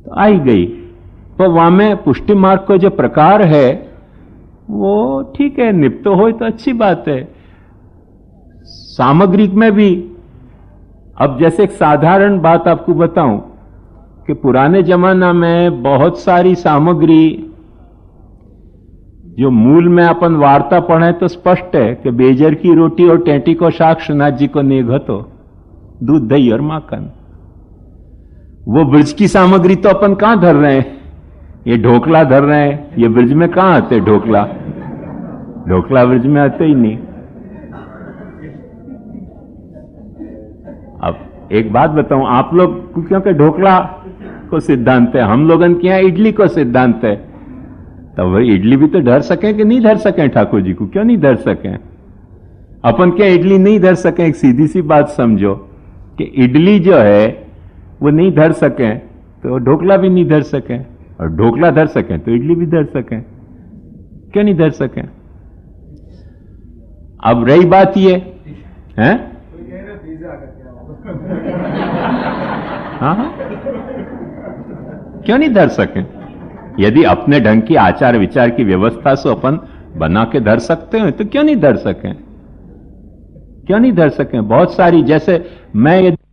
तो आई गई। तो वहां में पुष्टि मार्ग का जो प्रकार है वो ठीक है, निप्त हो तो अच्छी बात है। सामग्री में भी, अब जैसे एक साधारण बात आपको बताऊं कि पुराने जमाना में बहुत सारी सामग्री जो मूल में अपन वार्ता पढ़े तो स्पष्ट है कि बेजर की रोटी और टेंटी को शाक श्रीनाथ जी को नेघतो, दूध दही और माखन। वो ब्रज की सामग्री तो अपन कहां धर रहे हैं, ये ढोकला धर रहे हैं, ये ब्रज में कहां आते ढोकला, ढोकला ब्रज में आते ही नहीं। अब एक बात बताऊं, आप लोग क्योंकि ढोकला को सिद्धांत है, हम लोगन के यहां इडली को सिद्धांत है, तो वही इडली भी तो धर सके कि नहीं धर सके ठाकुर जी को, क्यों नहीं धर सके? अपन क्या इडली नहीं धर सके? एक सीधी सी बात समझो कि इडली जो है वो नहीं धर सके तो ढोकला भी नहीं धर सके, और ढोकला धर सके तो इडली भी धर सके, क्यों नहीं धर सके? अब रही बात ये है, हाँ, क्यों नहीं धर सके? यदि अपने ढंग की आचार विचार की व्यवस्था से अपन बना के धर सकते हो तो क्यों नहीं धर सके? क्यों नहीं धर सके? बहुत सारी, जैसे मैं